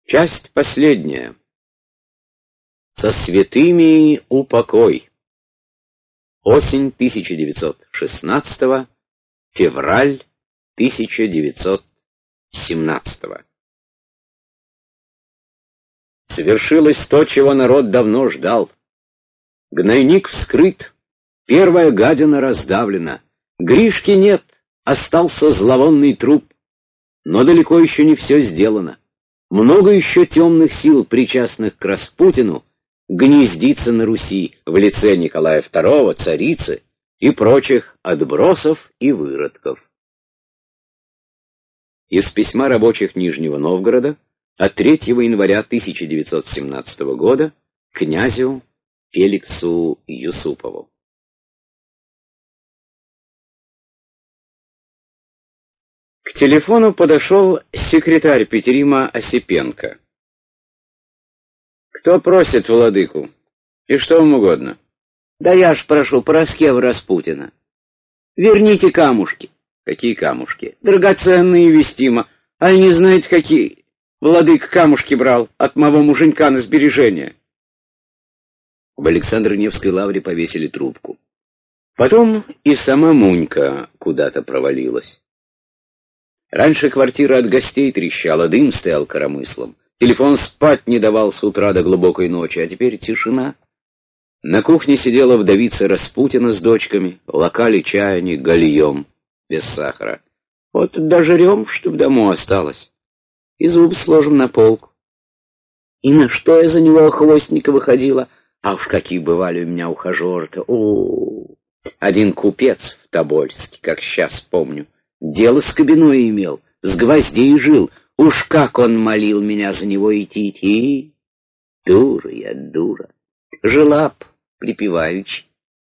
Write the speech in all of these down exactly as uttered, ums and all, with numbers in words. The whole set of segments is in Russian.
Часть последняя. Со святыми упокой. Осень тысяча девятьсот шестнадцатого, февраль тысяча девятьсот семнадцатого. Свершилось то, чего народ давно ждал. Гнойник вскрыт, первая гадина раздавлена. Гришки нет, остался зловонный труп. Но далеко еще не все сделано. Много еще темных сил, причастных к Распутину, гнездится на Руси в лице Николая второго, царицы и прочих отбросов и выродков. Из письма рабочих Нижнего Новгорода от третьего января тысяча девятьсот семнадцатого года князю Феликсу Юсупову. К телефону подошел секретарь Петерима Осипенко. «Кто просит владыку? И что вам угодно?» «Да я ж прошу Параскева Распутина. Верните камушки». «Какие камушки?» «Драгоценные, вестимо. А не знаете, какие? Владыка камушки брал от моего муженька на сбережения». В Александро-Невской лавре повесили трубку. Потом и сама Мунька куда-то провалилась. Раньше квартира от гостей трещала, дым стоял коромыслом. Телефон спать не давал с утра до глубокой ночи, а теперь тишина. На кухне сидела вдовица Распутина с дочками, локали чайник гальем, без сахара. Вот дожрем, что в дому осталось, и зуб сложим на полку. И на что я за него хвостника выходила? А уж какие бывали у меня ухажеры-то. О, один купец в Тобольске, как сейчас помню, дело с кабиной имел, с гвоздей жил. Уж как он молил меня за него идти, идти. Дура я, дура. Жила б припеваючи.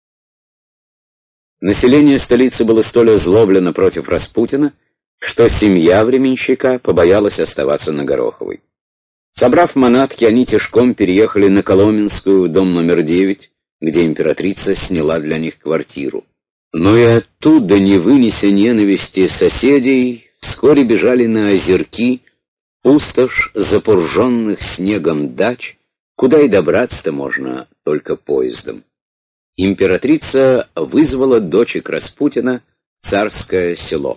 Население столицы было столь озлоблено против Распутина, что семья временщика побоялась оставаться на Гороховой. Собрав манатки, они тяжком переехали на Коломенскую, дом номер девять, где императрица сняла для них квартиру. Но и оттуда, не вынеся ненависти соседей, вскоре бежали на озерки, пустошь запурженных снегом дач, куда и добраться-то можно только поездом. Императрица вызвала дочек Распутина в Царское Село.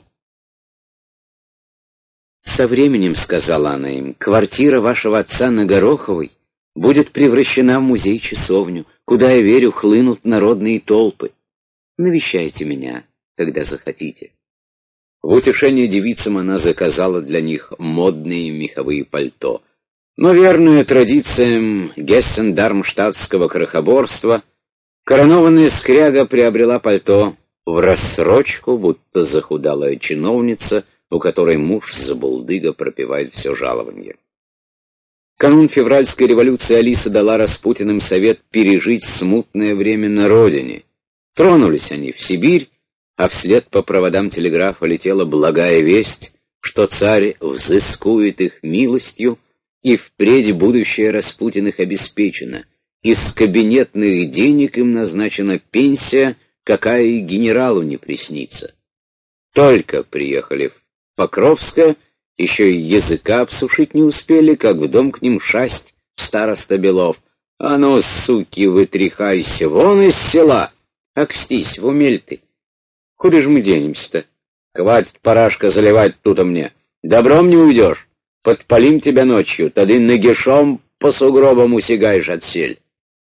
«Со временем, — сказала она им, — квартира вашего отца на Гороховой будет превращена в музей-часовню, куда, я верю, хлынут народные толпы. Навещайте меня, когда захотите». В утешение девицам она заказала для них модные меховые пальто. Но верную традициям гессен-дармштадтского крохоборства, коронованная скряга приобрела пальто в рассрочку, будто захудалая чиновница, у которой муж забулдыга пропивает все жалованье. Канун февральской революции Алиса дала Распутиным совет пережить смутное время на родине. Тронулись они в Сибирь, а вслед по проводам телеграфа летела благая весть, что царь взыскует их милостью, и впредь будущее Распутиных обеспечено. Из кабинетных денег им назначена пенсия, какая и генералу не приснится. Только приехали в Покровское, еще и языка обсушить не успели, как в дом к ним шасть староста Белов. «А ну, суки, вытряхайся вон из села! Окстись, в умель ты! Куда же мы денемся-то? Хватит, парашка, заливать тут-то мне. Добром не уйдешь. Подпалим тебя ночью, тогда нагишом по сугробам усягаешь отсель».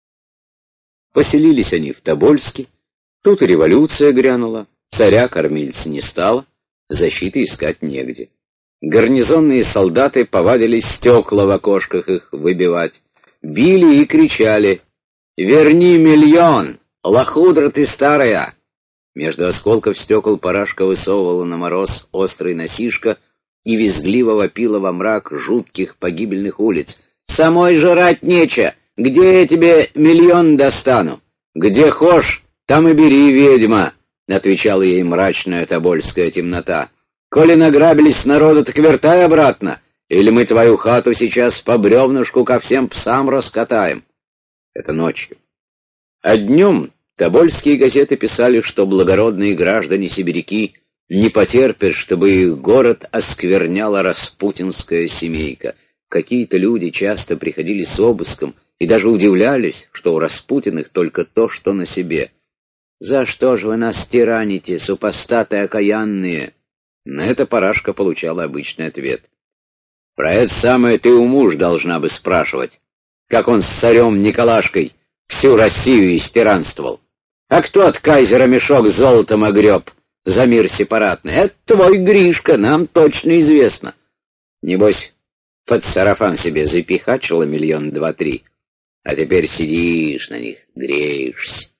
Поселились они в Тобольске. Тут и революция грянула. Царя кормильца не стало, защиты искать негде. Гарнизонные солдаты повадились стекла в окошках их выбивать. Били и кричали: «Верни миллион! Лохудра ты старая!» Между осколков стекол парашка высовывала на мороз острый носишка и визгливо вопила во мрак жутких погибельных улиц: «Самой жрать нече! Где я тебе миллион достану? Где хошь, там и бери, ведьма!» — отвечала ей мрачная тобольская темнота. «Коли награбились народу, так вертай обратно, или мы твою хату сейчас по бревнышку ко всем псам раскатаем». Это ночью. А днем тобольские газеты писали, что благородные граждане-сибиряки не потерпят, чтобы их город оскверняла распутинская семейка. какие-то люди часто приходили с обыском и даже удивлялись, что у Распутиных только то, что на себе. «За что же вы нас тираните, супостаты окаянные?» На это Парашка получала обычный ответ. «Про это самое ты у муж должна бы спрашивать, как он с царем Николашкой всю Россию истиранствовал. А кто от кайзера мешок с золотом огреб за мир сепаратный? Это твой Гришка, нам точно известно. Небось, под сарафан себе запихачила миллион два-три, а теперь сидишь на них, греешься».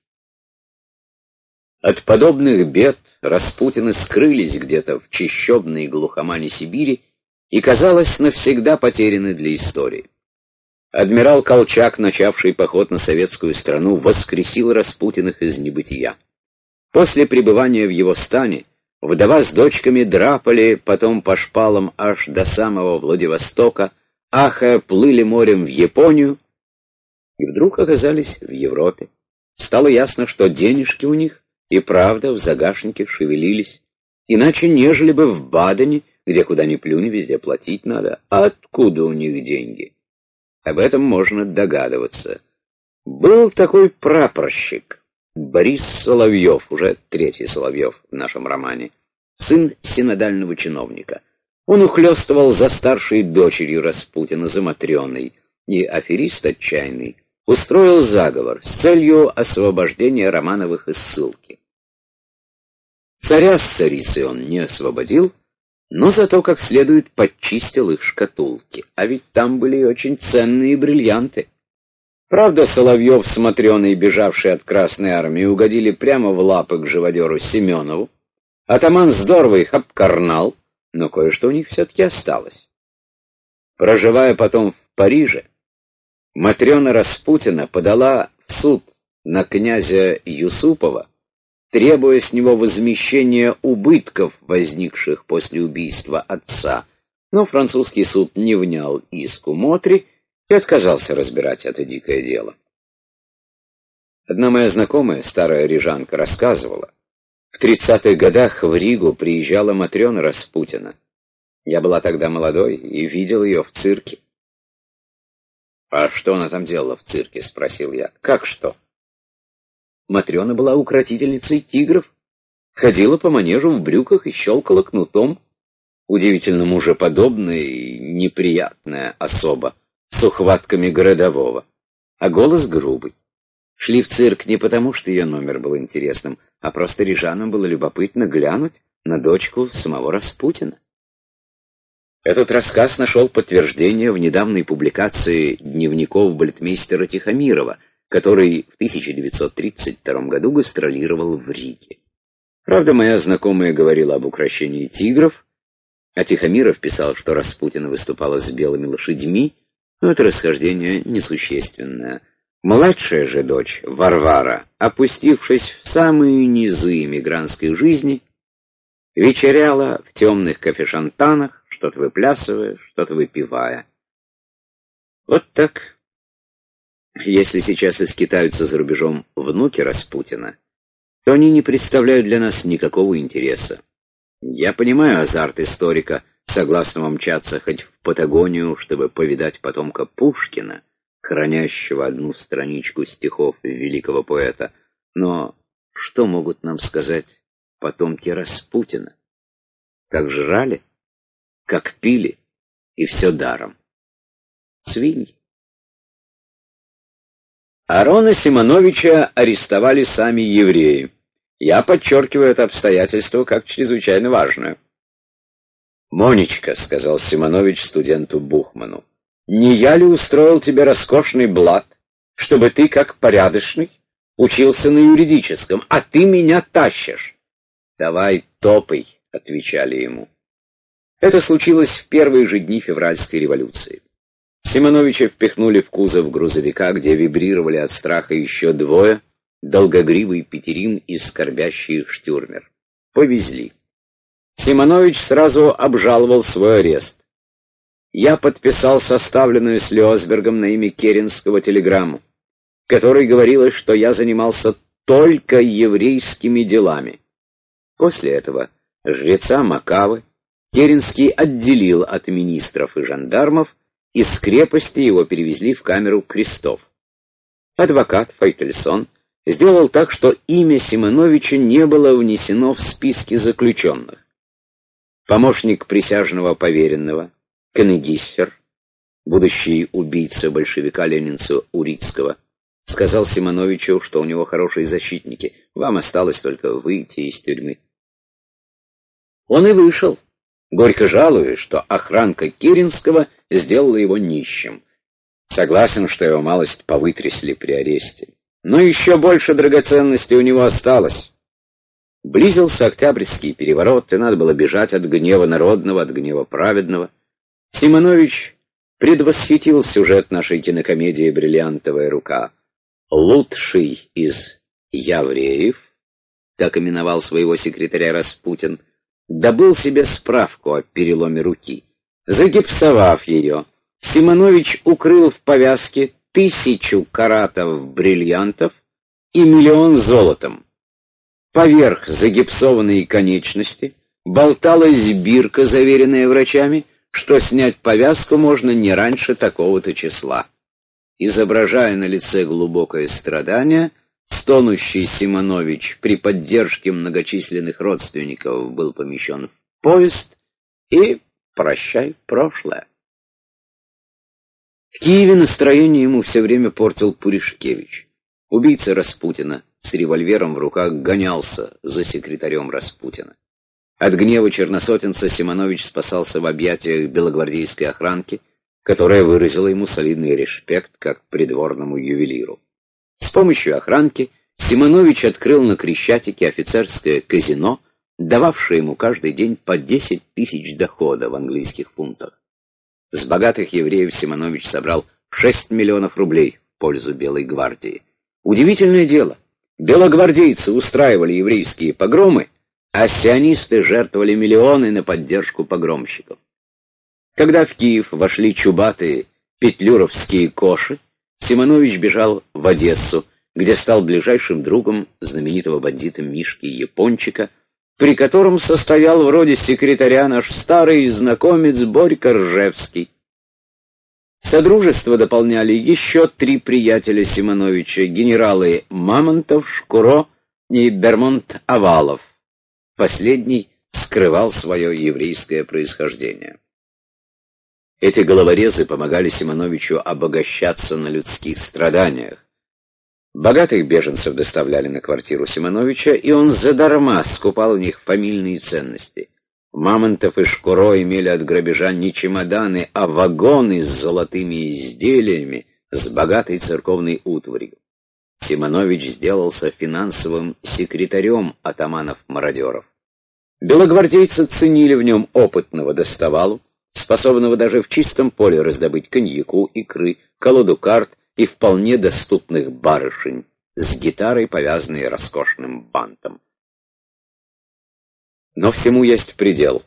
От подобных бед Распутины скрылись где-то в чащобной глухомане Сибири и, казалось, навсегда потеряны для истории. Адмирал Колчак, начавший поход на советскую страну, воскресил Распутиных из небытия. После пребывания в его стане вдова с дочками драпали потом по шпалам аж до самого Владивостока, ахая, плыли морем в Японию и вдруг оказались в Европе. Стало ясно, что денежки у них и правда в загашнике шевелились, иначе нежели бы в Бадене, где куда ни плюнь, везде платить надо. А откуда у них деньги? Об этом можно догадываться. Был такой прапорщик Борис Соловьев, уже третий Соловьев в нашем романе, сын синодального чиновника. Он ухлёстывал за старшей дочерью Распутина, за Матрёной, и аферист отчаянный устроил заговор с целью освобождения Романовых из ссылки. Царя с царицей он не освободил, но зато как следует подчистил их шкатулки, а ведь там были очень ценные бриллианты. Правда, Соловьев с Матрёной, бежавшие от Красной Армии, угодили прямо в лапы к живодеру Семенову. Атаман здорово их обкарнал, но кое-что у них все-таки осталось. Проживая потом в Париже, Матрёна Распутина подала в суд на князя Юсупова, требуя с него возмещения убытков, возникших после убийства отца, но французский суд не внял иску Мотри и отказался разбирать это дикое дело. Одна моя знакомая, старая рижанка, рассказывала, в тридцатых годах в Ригу приезжала Матрёна Распутина. Я была тогда молодой и видел ее в цирке. «А что она там делала в цирке?» — спросил я. «Как что?» Матрёна была укротительницей тигров, ходила по манежу в брюках и щелкала кнутом. Удивительно мужеподобная и неприятная особа, с ухватками городового, а голос грубый. Шли в цирк не потому, что ее номер был интересным, а просто рижанам было любопытно глянуть на дочку самого Распутина. Этот рассказ нашел подтверждение в недавней публикации дневников балетмейстера Тихомирова, который в тысяча девятьсот тридцать втором году гастролировал в Риге. Правда, моя знакомая говорила об укрощении тигров, а Тихомиров писал, что Распутина выступала с белыми лошадьми, но это расхождение несущественное. Младшая же дочь, Варвара, опустившись в самые низы эмигрантской жизни, вечеряла в темных кафешантанах, что-то выплясывая, что-то выпивая. Вот так. Если сейчас и скитаются за рубежом внуки Распутина, то они не представляют для нас никакого интереса. Я понимаю азарт историка, согласного мчаться хоть в Патагонию, чтобы повидать потомка Пушкина, хранящего одну страничку стихов великого поэта. Но что могут нам сказать потомки Распутина? Как жрали, как пили, и все даром. Свиньи. Арона Симоновича арестовали сами евреи. Я подчеркиваю это обстоятельство как чрезвычайно важное. «Монечка», — сказал Симонович студенту Бухману, — «не я ли устроил тебе роскошный блат, чтобы ты, как порядочный, учился на юридическом, а ты меня тащишь?» «Давай топай», — отвечали ему. Это случилось в первые же дни февральской революции. Симоновича впихнули в кузов грузовика, где вибрировали от страха еще двое, долгогривый Петерин и скорбящий Штюрмер. Повезли. Симонович сразу обжаловал свой арест. Я подписал составленную с Лёсбергом на имя Керенского телеграмму, в которой говорилось, что я занимался только еврейскими делами. После этого жреца Макавы Керенский отделил от министров и жандармов Из крепости его перевезли в камеру крестов. Адвокат Фейтельсон сделал так, что имя Симоновича не было внесено в списки заключенных. Помощник присяжного поверенного, Кеннегиссер, будущий убийца большевика-ленинца Урицкого, сказал Симоновичу, что у него хорошие защитники, вам осталось только выйти из тюрьмы. Он и вышел, горько жалуясь, что охранка Керенского сделала его нищим. Согласен, что его малость повытрясли при аресте. Но еще больше драгоценностей у него осталось. Близился Октябрьский переворот, и надо было бежать от гнева народного, от гнева праведного. Симонович предвосхитил сюжет нашей кинокомедии «Бриллиантовая рука». Лучший из евреев, так именовал своего секретаря Распутин, добыл себе справку о переломе руки. Загипсовав ее, Симонович укрыл в повязке тысячу каратов бриллиантов и миллион золотом. Поверх загипсованной конечности болталась бирка, заверенная врачами, что снять повязку можно не раньше такого-то числа. Изображая на лице глубокое страдание, стонущий Симонович при поддержке многочисленных родственников был помещен в поезд и прощай прошлое. В Киеве настроение ему все время портил Пуришкевич. Убийца Распутина с револьвером в руках гонялся за секретарем Распутина. От гнева черносотенца Симонович спасался в объятиях белогвардейской охранки, которая выразила ему солидный респект как придворному ювелиру. С помощью охранки Симонович открыл на Крещатике офицерское казино, дававшее ему каждый день по десять тысяч дохода в английских фунтах. С богатых евреев Симонович собрал шесть миллионов рублей в пользу Белой гвардии. Удивительное дело, белогвардейцы устраивали еврейские погромы, а сионисты жертвовали миллионы на поддержку погромщиков. Когда в Киев вошли чубатые петлюровские коши, Симонович бежал в Одессу, где стал ближайшим другом знаменитого бандита Мишки Япончика, при котором состоял вроде секретаря наш старый знакомец Борька Ржевский. Содружество дополняли еще три приятеля Симоновича, генералы Мамонтов, Шкуро и Бермонт-Авалов. Последний скрывал свое еврейское происхождение. Эти головорезы помогали Симоновичу обогащаться на людских страданиях. Богатых беженцев доставляли на квартиру Симоновича, и он задарма скупал у них фамильные ценности. Мамонтов и Шкуро имели от грабежа не чемоданы, а вагоны с золотыми изделиями, с богатой церковной утварью. Симонович сделался финансовым секретарем атаманов-мародеров. Белогвардейцы ценили в нем опытного доставалу, способного даже в чистом поле раздобыть коньяку, икры, колоду карт и вполне доступных барышень, с гитарой, повязанной роскошным бантом. Но всему есть предел.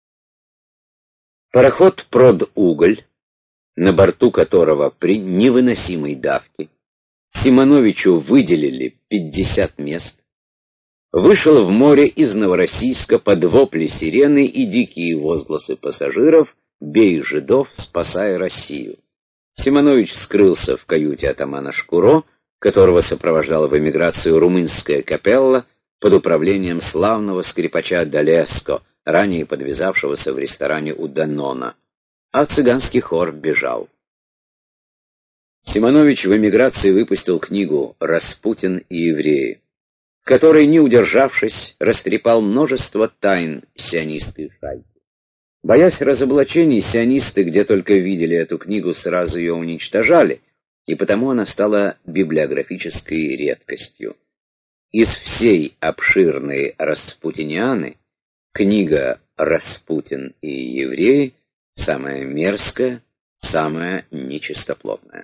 Пароход «Продуголь», на борту которого при невыносимой давке Симоновичу выделили пятьдесят мест, вышел в море из Новороссийска под вопли сирены и дикие возгласы пассажиров «Бей жидов, спасай Россию». Симонович скрылся в каюте атамана Шкуро, которого сопровождала в эмиграцию румынская капелла под управлением славного скрипача Далеско, ранее подвязавшегося в ресторане у Данона, а цыганский хор бежал. Симонович в эмиграции выпустил книгу «Распутин и евреи», который, не удержавшись, растрепал множество тайн сионистской шайки. Боясь разоблачений, сионисты, где только видели эту книгу, сразу ее уничтожали, и потому она стала библиографической редкостью. Из всей обширной распутинианы книга «Распутин и евреи» самая мерзкая, самая нечистоплотная.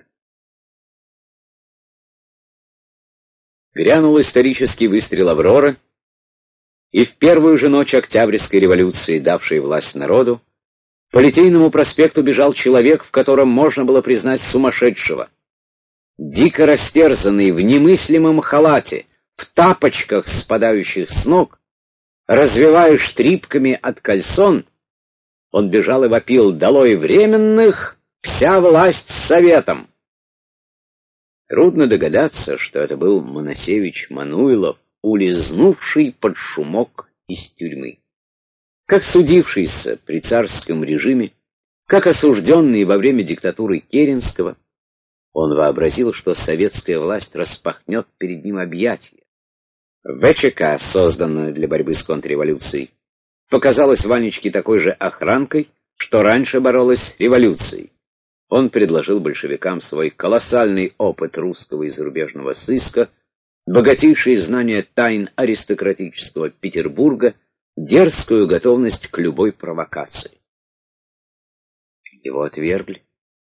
Грянул исторический выстрел «Авроры», и в первую же ночь Октябрьской революции, давшей власть народу, по Литейному проспекту бежал человек, в котором можно было признать сумасшедшего. Дико растерзанный в немыслимом халате, в тапочках, спадающих с ног, развивая штрипками от кальсон, он бежал и вопил: «Долой временных! Вся власть с советом!» Трудно догадаться, что это был Моносевич Мануйлов, улизнувший под шумок из тюрьмы. Как судившийся при царском режиме, как осужденный во время диктатуры Керенского, он вообразил, что советская власть распахнет перед ним объятия. ВЧК, созданная для борьбы с контрреволюцией, показалась Ванечке такой же охранкой, что раньше боролась с революцией. Он предложил большевикам свой колоссальный опыт русского и зарубежного сыска, богатейшие знания тайн аристократического Петербурга, дерзкую готовность к любой провокации. Его отвергли.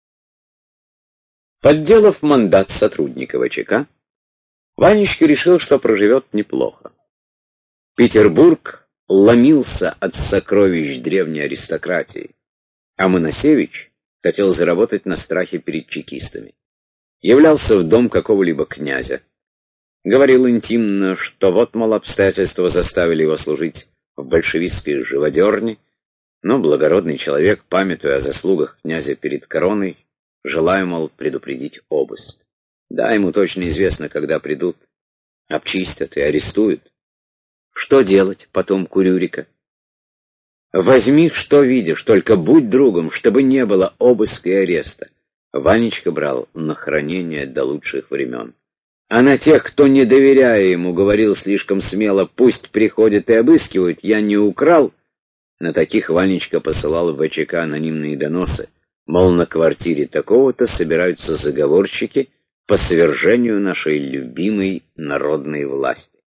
Подделав мандат сотрудника ВЧК, Ванечка решил, что проживет неплохо. Петербург ломился от сокровищ древней аристократии, а Моносевич хотел заработать на страхе перед чекистами. Являлся в дом какого-либо князя. Говорил интимно, что вот, мол, обстоятельства заставили его служить в большевистской живодерне, но благородный человек, памятуя о заслугах князя перед короной, желая, мол, предупредить обыск. Да, ему точно известно, когда придут, обчистят и арестуют. Что делать потомку Рюрика? Возьми, что видишь, только будь другом, чтобы не было обыска и ареста. Ванечка брал на хранение до лучших времен. А на тех, кто, не доверяя ему, говорил слишком смело, пусть приходят и обыскивают, я не украл, на таких Ванечка посылал в ВЧК анонимные доносы, мол, на квартире такого-то собираются заговорщики по свержению нашей любимой народной власти.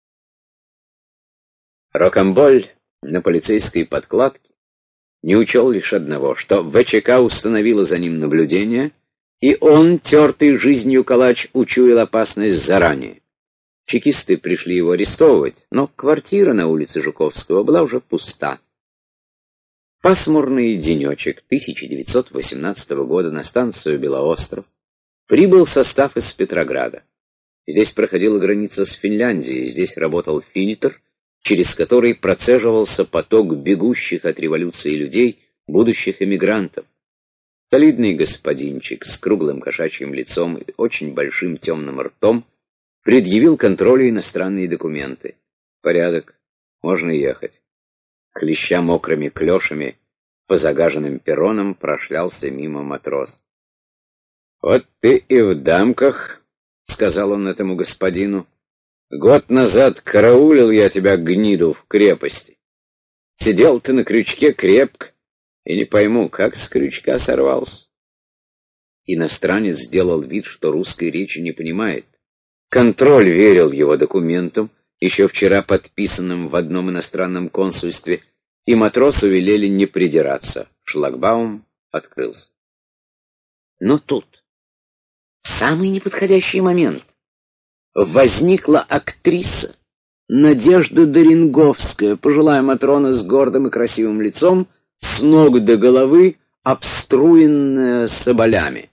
Рокамболь на полицейской подкладке не учел лишь одного, что ВЧК установила за ним наблюдение, и он, тертый жизнью калач, учуял опасность заранее. Чекисты пришли его арестовывать, но квартира на улице Жуковского была уже пуста. Пасмурный денечек тысяча девятьсот восемнадцатого года на станцию Белоостров прибыл состав из Петрограда. Здесь проходила граница с Финляндией, здесь работал финитер, через который процеживался поток бегущих от революции людей, будущих эмигрантов. Солидный господинчик с круглым кошачьим лицом и очень большим темным ртом предъявил контролю иностранные документы. Порядок, можно ехать. Хлеща мокрыми клешами по загаженным перронам прошлялся мимо матрос. «Вот ты и в дамках», — сказал он этому господину. «Год назад караулил я тебя, гниду, в крепости. Сидел ты на крючке крепко, и не пойму, как с крючка сорвался». Иностранец сделал вид, что русской речи не понимает. Контроль верил его документам, еще вчера подписанным в одном иностранном консульстве, и матросу велели не придираться. Шлагбаум открылся. Но тут, в самый неподходящий момент, возникла актриса Надежда Доренговская, пожилая матрона с гордым и красивым лицом, с ног до головы обструенная соболями.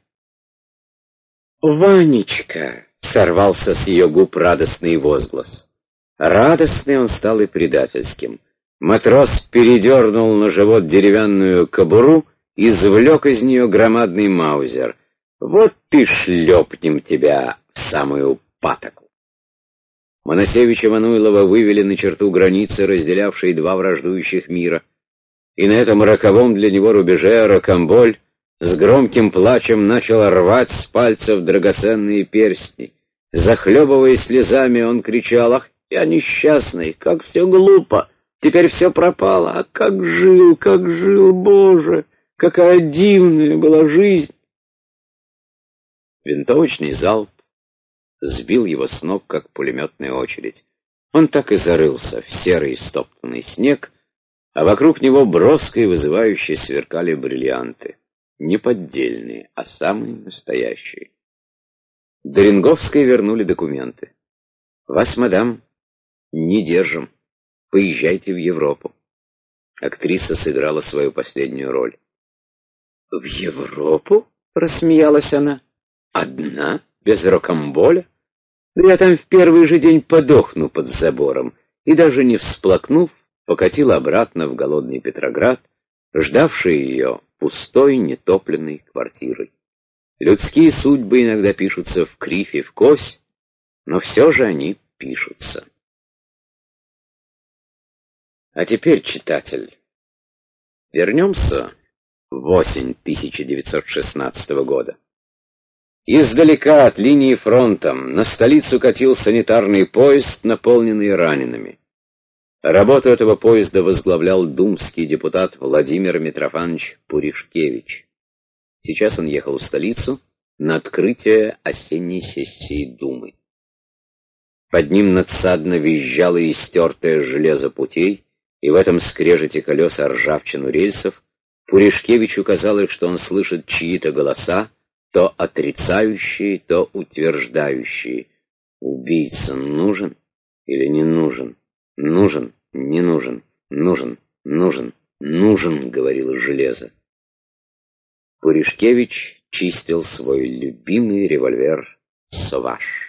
«Ванечка!» — сорвался с ее губ радостный возглас. Радостный он стал и предательским. Матрос передернул на живот деревянную кобуру и извлек из нее громадный маузер. «Вот ты шлепнем тебя в самую патоку!» Моносевича Мануйлова вывели на черту границы, разделявшей два враждующих мира. И на этом роковом для него рубеже Рокамболь с громким плачем начал рвать с пальцев драгоценные перстни. Захлебываясь слезами, он кричал: «Ах, я несчастный, как все глупо! Теперь все пропало! А как жил, как жил, Боже! Какая дивная была жизнь!» Винтовочный залп сбил его с ног, как пулеметная очередь. Он так и зарылся в серый стоптанный снег, а вокруг него броско и вызывающе сверкали бриллианты. Не поддельные, а самые настоящие. Доренговской вернули документы. «Вас, мадам, не держим. Поезжайте в Европу». Актриса сыграла свою последнюю роль. «В Европу?» — рассмеялась она. «Одна? Без Рокамболя? Да я там в первый же день подохну под забором». И даже не всплакнув, покатила обратно в голодный Петроград, ждавшие ее пустой, нетопленной квартирой. Людские судьбы иногда пишутся в кривь и в кось, но все же они пишутся. А теперь, читатель, вернемся в осень тысяча девятьсот шестнадцатого года. Издалека от линии фронта на столицу катил санитарный поезд, наполненный ранеными. Работу этого поезда возглавлял думский депутат Владимир Митрофанович Пуришкевич. Сейчас он ехал в столицу на открытие осенней сессии Думы. Под ним надсадно визжало истертое железо путей, и в этом скрежете колеса ржавчину рельсов Пуришкевичу казалось, что он слышит чьи-то голоса, то отрицающие, то утверждающие. Убийца нужен или не нужен? Нужен, не нужен, нужен, нужен, нужен, говорило железо. Пуришкевич чистил свой любимый револьвер «Соваш».